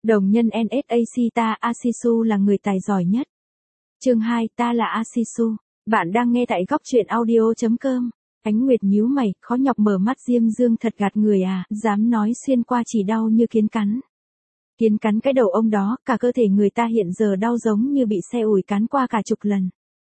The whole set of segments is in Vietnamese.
Đồng nhân NSAC ta Asisu là người tài giỏi nhất. Chương 2 ta là Asisu. Bạn đang nghe tại góc truyện audio.com. Ánh Nguyệt nhíu mày, khó nhọc mở mắt Diêm Dương thật gạt người à, dám nói xuyên qua chỉ đau như kiến cắn. Kiến cắn cái đầu ông đó, cả cơ thể người ta hiện giờ đau giống như bị xe ủi cán qua cả chục lần.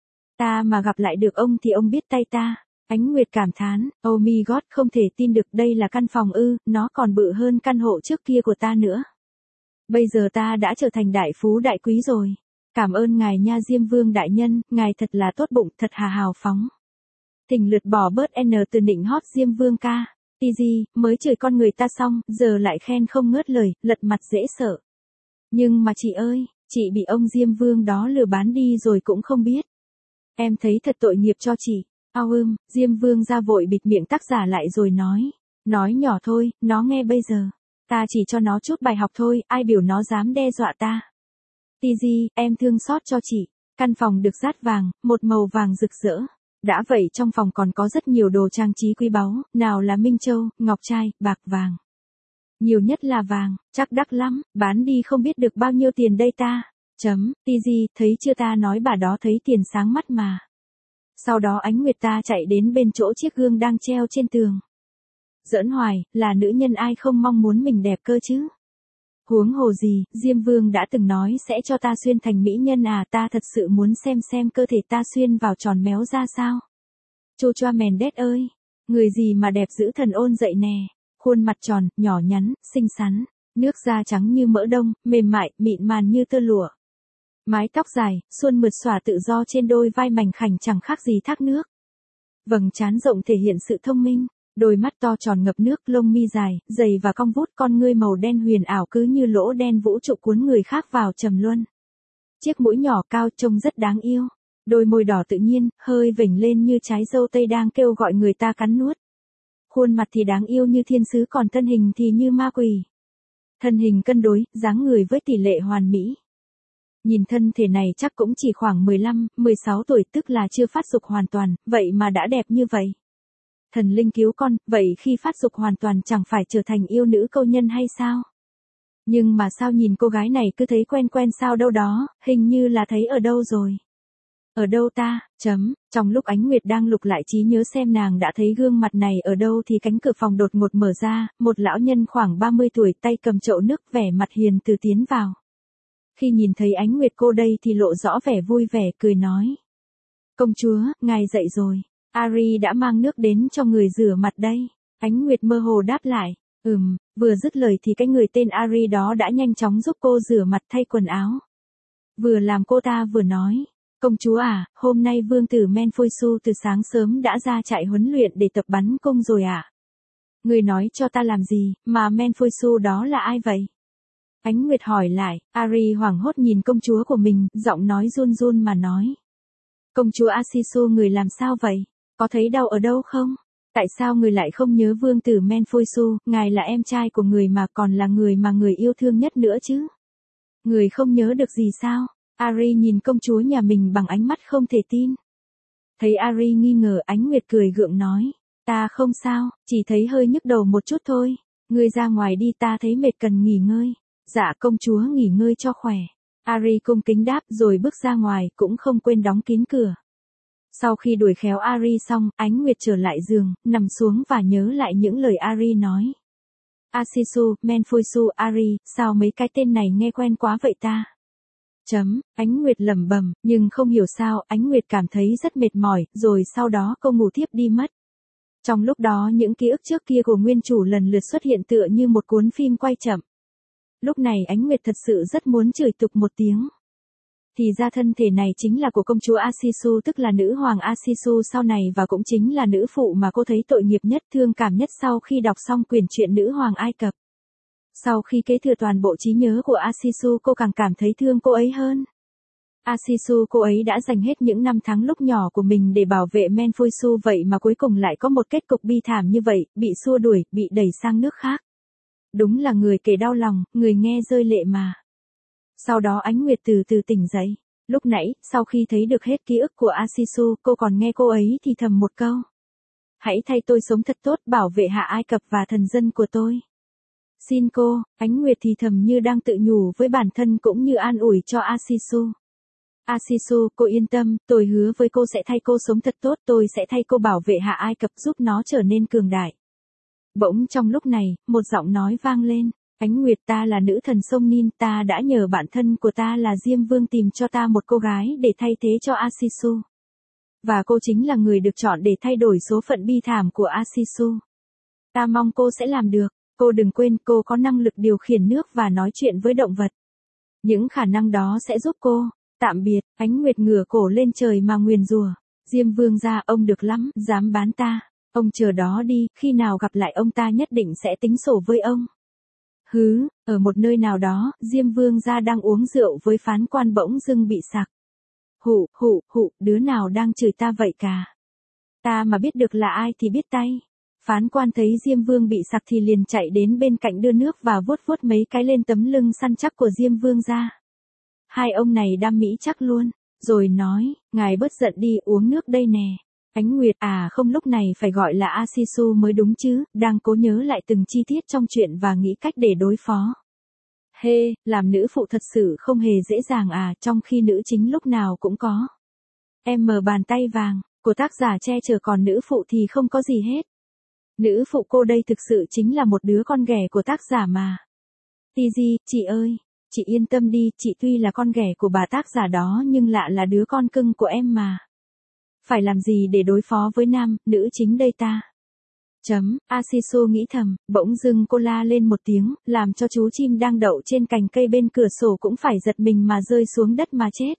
Ta mà gặp lại được ông thì ông biết tay ta. Ánh Nguyệt cảm thán, oh my god, không thể tin được đây là căn phòng ư, nó còn bự hơn căn hộ trước kia của ta nữa. Bây giờ ta đã trở thành đại phú đại quý rồi. Cảm ơn ngài nha Diêm Vương đại nhân, ngài thật là tốt bụng, thật hà hào phóng. Thỉnh lượt bỏ bớt N từ nịnh hót Diêm Vương ca. Easy, mới chửi con người ta xong, giờ lại khen không ngớt lời, lật mặt dễ sợ. Nhưng mà chị ơi, chị bị ông Diêm Vương đó lừa bán đi rồi cũng không biết. Em thấy thật tội nghiệp cho chị. Diêm Vương ra vội bịt miệng tác giả lại rồi nói nhỏ thôi, nó nghe bây giờ. Ta chỉ cho nó chút bài học thôi, ai biểu nó dám đe dọa ta. Tizi, em thương xót cho chị. Căn phòng được dát vàng, một màu vàng rực rỡ. Đã vậy trong phòng còn có rất nhiều đồ trang trí quý báu, nào là minh châu, ngọc trai, bạc vàng. Nhiều nhất là vàng, chắc đắt lắm, bán đi không biết được bao nhiêu tiền đây ta. Tizi, thấy chưa ta nói bà đó thấy tiền sáng mắt mà. Sau đó Ánh Nguyệt ta chạy đến bên chỗ chiếc gương đang treo trên tường. Giỡn hoài, là nữ nhân ai không mong muốn mình đẹp cơ chứ. Huống hồ gì, Diêm Vương đã từng nói sẽ cho ta xuyên thành mỹ nhân à, ta thật sự muốn xem cơ thể ta xuyên vào tròn méo ra sao. Choa Mendes ơi, người gì mà đẹp dữ thần ôn dậy nè, khuôn mặt tròn, nhỏ nhắn, xinh xắn, nước da trắng như mỡ đông, mềm mại, mịn màn như tơ lụa. Mái tóc dài, suôn mượt xõa tự do trên đôi vai mảnh khảnh chẳng khác gì thác nước. Vầng trán rộng thể hiện sự thông minh. Đôi mắt to tròn ngập nước, lông mi dài, dày và cong vút, con ngươi màu đen huyền ảo cứ như lỗ đen vũ trụ cuốn người khác vào trầm luân. Chiếc mũi nhỏ cao trông rất đáng yêu. Đôi môi đỏ tự nhiên, hơi vểnh lên như trái dâu tây đang kêu gọi người ta cắn nuốt. Khuôn mặt thì đáng yêu như thiên sứ còn thân hình thì như ma quỷ. Thân hình cân đối, dáng người với tỷ lệ hoàn mỹ. Nhìn thân thể này chắc cũng chỉ khoảng 15, 16 tuổi tức là chưa phát dục hoàn toàn, vậy mà đã đẹp như vậy. Thần linh cứu con, vậy khi phát dục hoàn toàn chẳng phải trở thành yêu nữ câu nhân hay sao? Nhưng mà sao nhìn cô gái này cứ thấy quen sao đâu đó, hình như là thấy ở đâu rồi. Ở đâu ta, Trong lúc Ánh Nguyệt đang lục lại trí nhớ xem nàng đã thấy gương mặt này ở đâu thì cánh cửa phòng đột ngột mở ra, một lão nhân khoảng 30 tuổi tay cầm chậu nước vẻ mặt hiền từ tiến vào. Khi nhìn thấy Ánh Nguyệt cô đây thì lộ rõ vẻ vui vẻ cười nói. Công chúa, ngài dậy rồi. Ari đã mang nước đến cho người rửa mặt đây. Ánh Nguyệt mơ hồ đáp lại. Vừa dứt lời thì cái người tên Ari đó đã nhanh chóng giúp cô rửa mặt thay quần áo. Vừa làm cô ta vừa nói. Công chúa à, hôm nay vương tử Menfoisu từ sáng sớm đã ra trại huấn luyện để tập bắn cung rồi à? Người nói cho ta làm gì, mà Menfoisu đó là ai vậy? Ánh Nguyệt hỏi lại, Ari hoảng hốt nhìn công chúa của mình, giọng nói run run mà nói. Công chúa Asisu người làm sao vậy? Có thấy đau ở đâu không? Tại sao người lại không nhớ vương tử Menfoisu, ngài là em trai của người mà còn là người mà người yêu thương nhất nữa chứ? Người không nhớ được gì sao? Ari nhìn công chúa nhà mình bằng ánh mắt không thể tin. Thấy Ari nghi ngờ, Ánh Nguyệt cười gượng nói. Ta không sao, chỉ thấy hơi nhức đầu một chút thôi. Ngươi ra ngoài đi, ta thấy mệt cần nghỉ ngơi. Dạ công chúa nghỉ ngơi cho khỏe. Ari cung kính đáp rồi bước ra ngoài, cũng không quên đóng kín cửa. Sau khi đuổi khéo Ari xong, Ánh Nguyệt trở lại giường, nằm xuống và nhớ lại những lời Ari nói. Asisu, Menfoisu, Ari, sao mấy cái tên này nghe quen quá vậy ta? Ánh Nguyệt lẩm bẩm, nhưng không hiểu sao, Ánh Nguyệt cảm thấy rất mệt mỏi, rồi sau đó cô ngủ thiếp đi mất. Trong lúc đó những ký ức trước kia của nguyên chủ lần lượt xuất hiện tựa như một cuốn phim quay chậm. Lúc này Ánh Nguyệt thật sự rất muốn chửi tục một tiếng. Thì ra thân thể này chính là của công chúa Asisu, tức là nữ hoàng Asisu sau này, và cũng chính là nữ phụ mà cô thấy tội nghiệp nhất, thương cảm nhất sau khi đọc xong quyển truyện Nữ hoàng Ai Cập. Sau khi kế thừa toàn bộ trí nhớ của Asisu, cô càng cảm thấy thương cô ấy hơn. Asisu cô ấy đã dành hết những năm tháng lúc nhỏ của mình để bảo vệ Menfoisu, vậy mà cuối cùng lại có một kết cục bi thảm như vậy, bị xua đuổi, bị đẩy sang nước khác. Đúng là người kể đau lòng, người nghe rơi lệ mà. Sau đó Ánh Nguyệt từ từ tỉnh dậy. Lúc nãy, sau khi thấy được hết ký ức của Asisu, cô còn nghe cô ấy thì thầm một câu. Hãy thay tôi sống thật tốt, bảo vệ Hạ Ai Cập và thần dân của tôi. Xin cô, Ánh Nguyệt thì thầm như đang tự nhủ với bản thân cũng như an ủi cho Asisu. Asisu, cô yên tâm, tôi hứa với cô sẽ thay cô sống thật tốt, tôi sẽ thay cô bảo vệ Hạ Ai Cập giúp nó trở nên cường đại. Bỗng trong lúc này, một giọng nói vang lên. Ánh Nguyệt, ta là nữ thần sông Nin, ta đã nhờ bạn thân của ta là Diêm Vương tìm cho ta một cô gái để thay thế cho Asisu. Và cô chính là người được chọn để thay đổi số phận bi thảm của Asisu. Ta mong cô sẽ làm được. Cô đừng quên cô có năng lực điều khiển nước và nói chuyện với động vật. Những khả năng đó sẽ giúp cô. Tạm biệt, Ánh Nguyệt ngửa cổ lên trời mà nguyền rủa. Diêm Vương gia, ông được lắm, dám bán ta. Ông chờ đó đi, khi nào gặp lại ông ta nhất định sẽ tính sổ với ông. Hứ, ở một nơi nào đó, Diêm Vương gia đang uống rượu với phán quan bỗng dưng bị sặc. Hụ, hụ, hụ, đứa nào đang chửi ta vậy cả? Ta mà biết được là ai thì biết tay. Phán quan thấy Diêm Vương bị sặc thì liền chạy đến bên cạnh đưa nước và vuốt vuốt mấy cái lên tấm lưng săn chắc của Diêm Vương gia. Hai ông này đam mỹ chắc luôn, rồi nói, ngài bớt giận đi, uống nước đây nè. Ánh Nguyệt, không, lúc này phải gọi là Asisu mới đúng chứ, đang cố nhớ lại từng chi tiết trong chuyện và nghĩ cách để đối phó. Làm nữ phụ thật sự không hề dễ dàng trong khi nữ chính lúc nào cũng có. Em mở bàn tay vàng, của tác giả che chở còn nữ phụ thì không có gì hết. Nữ phụ cô đây thực sự chính là một đứa con ghẻ của tác giả mà. Tiji, chị ơi, chị yên tâm đi, chị tuy là con ghẻ của bà tác giả đó nhưng lạ là đứa con cưng của em mà. Phải làm gì để đối phó với nam, nữ chính đây ta? Asisu nghĩ thầm, bỗng dưng cô la lên một tiếng, làm cho chú chim đang đậu trên cành cây bên cửa sổ cũng phải giật mình mà rơi xuống đất mà chết.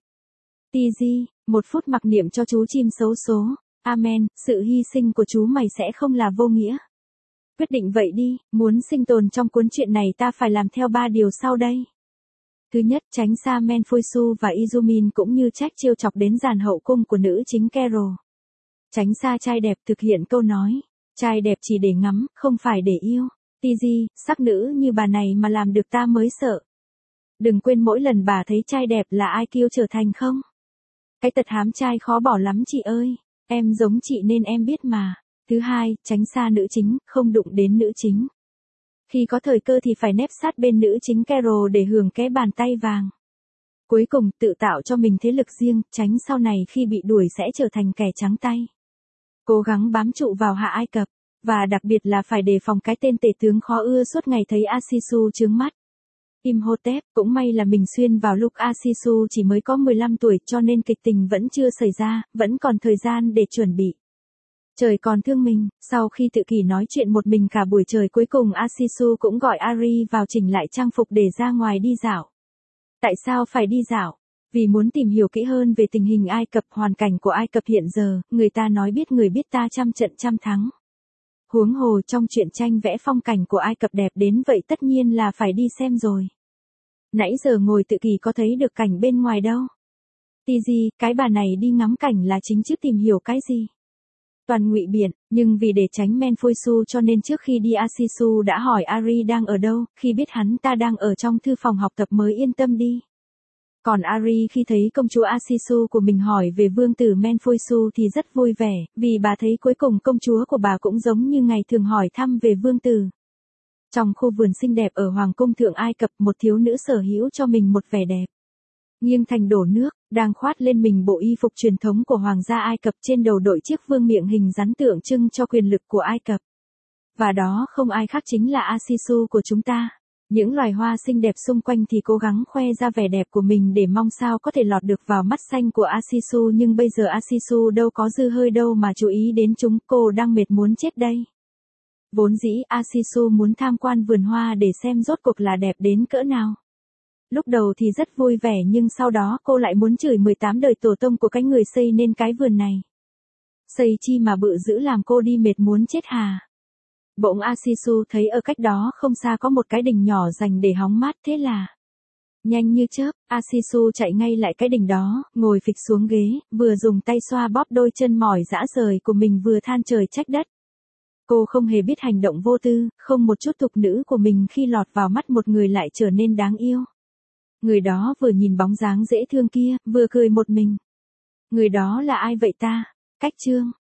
Tiji, 1 phút mặc niệm cho chú chim xấu số. Amen, sự hy sinh của chú mày sẽ không là vô nghĩa. Quyết định vậy đi, muốn sinh tồn trong cuốn truyện này ta phải làm theo 3 điều sau đây. Thứ nhất, tránh xa Menfuisu và Izumin cũng như trách trêu chọc đến dàn hậu cung của nữ chính Carol. Tránh xa trai đẹp, thực hiện câu nói. Trai đẹp chỉ để ngắm, không phải để yêu. Tiji, sắc nữ như bà này mà làm được ta mới sợ. Đừng quên mỗi lần bà thấy trai đẹp là ai kêu trở thành không? Cái tật hám trai khó bỏ lắm chị ơi. Em giống chị nên em biết mà. Thứ hai, tránh xa nữ chính, không đụng đến nữ chính. Khi có thời cơ thì phải nép sát bên nữ chính Carol để hưởng cái bàn tay vàng. Cuối cùng, tự tạo cho mình thế lực riêng, tránh sau này khi bị đuổi sẽ trở thành kẻ trắng tay. Cố gắng bám trụ vào Hạ Ai Cập, và đặc biệt là phải đề phòng cái tên tể tướng khó ưa suốt ngày thấy Asisu chướng mắt. Imhotep, cũng may là mình xuyên vào lúc Asisu chỉ mới có 15 tuổi cho nên kịch tình vẫn chưa xảy ra, vẫn còn thời gian để chuẩn bị. Trời còn thương mình, sau khi tự kỷ nói chuyện một mình cả buổi trời cuối cùng Asisu cũng gọi Ari vào chỉnh lại trang phục để ra ngoài đi dạo. Tại sao phải đi dạo? Vì muốn tìm hiểu kỹ hơn về tình hình Ai Cập, hoàn cảnh của Ai Cập hiện giờ, người ta nói biết người biết ta trăm trận trăm thắng. Huống hồ trong truyện tranh vẽ phong cảnh của Ai Cập đẹp đến vậy tất nhiên là phải đi xem rồi. Nãy giờ ngồi tự kỷ có thấy được cảnh bên ngoài đâu. Tiji, cái bà này đi ngắm cảnh là chính chứ tìm hiểu cái gì. Toàn ngụy biện, nhưng vì để tránh Menfuisu cho nên trước khi đi Asisu đã hỏi Ari đang ở đâu, khi biết hắn ta đang ở trong thư phòng học tập mới yên tâm đi. Còn Ari khi thấy công chúa Asisu của mình hỏi về vương tử Menfuisu thì rất vui vẻ, vì bà thấy cuối cùng công chúa của bà cũng giống như ngày thường hỏi thăm về vương tử. Trong khu vườn xinh đẹp ở Hoàng cung Thượng Ai Cập, một thiếu nữ sở hữu cho mình một vẻ đẹp. Nghiêng thành đổ nước, đang khoát lên mình bộ y phục truyền thống của Hoàng gia Ai Cập, trên đầu đội chiếc vương miện hình rắn tượng trưng cho quyền lực của Ai Cập. Và đó không ai khác chính là Asisu của chúng ta. Những loài hoa xinh đẹp xung quanh thì cố gắng khoe ra vẻ đẹp của mình để mong sao có thể lọt được vào mắt xanh của Asisu, nhưng bây giờ Asisu đâu có dư hơi đâu mà chú ý đến chúng, cô đang mệt muốn chết đây. Vốn dĩ Asisu muốn tham quan vườn hoa để xem rốt cuộc là đẹp đến cỡ nào. Lúc đầu thì rất vui vẻ nhưng sau đó cô lại muốn chửi 18 đời tổ tông của cái người xây nên cái vườn này. Xây chi mà bự dữ làm cô đi mệt muốn chết hà. Bỗng Asisu thấy ở cách đó không xa có một cái đình nhỏ dành để hóng mát, thế là nhanh như chớp, Asisu chạy ngay lại cái đình đó, ngồi phịch xuống ghế, vừa dùng tay xoa bóp đôi chân mỏi rã rời của mình vừa than trời trách đất. Cô không hề biết hành động vô tư, không một chút tục nữ của mình khi lọt vào mắt một người lại trở nên đáng yêu. Người đó vừa nhìn bóng dáng dễ thương kia, vừa cười một mình. Người đó là ai vậy ta? Cách chương.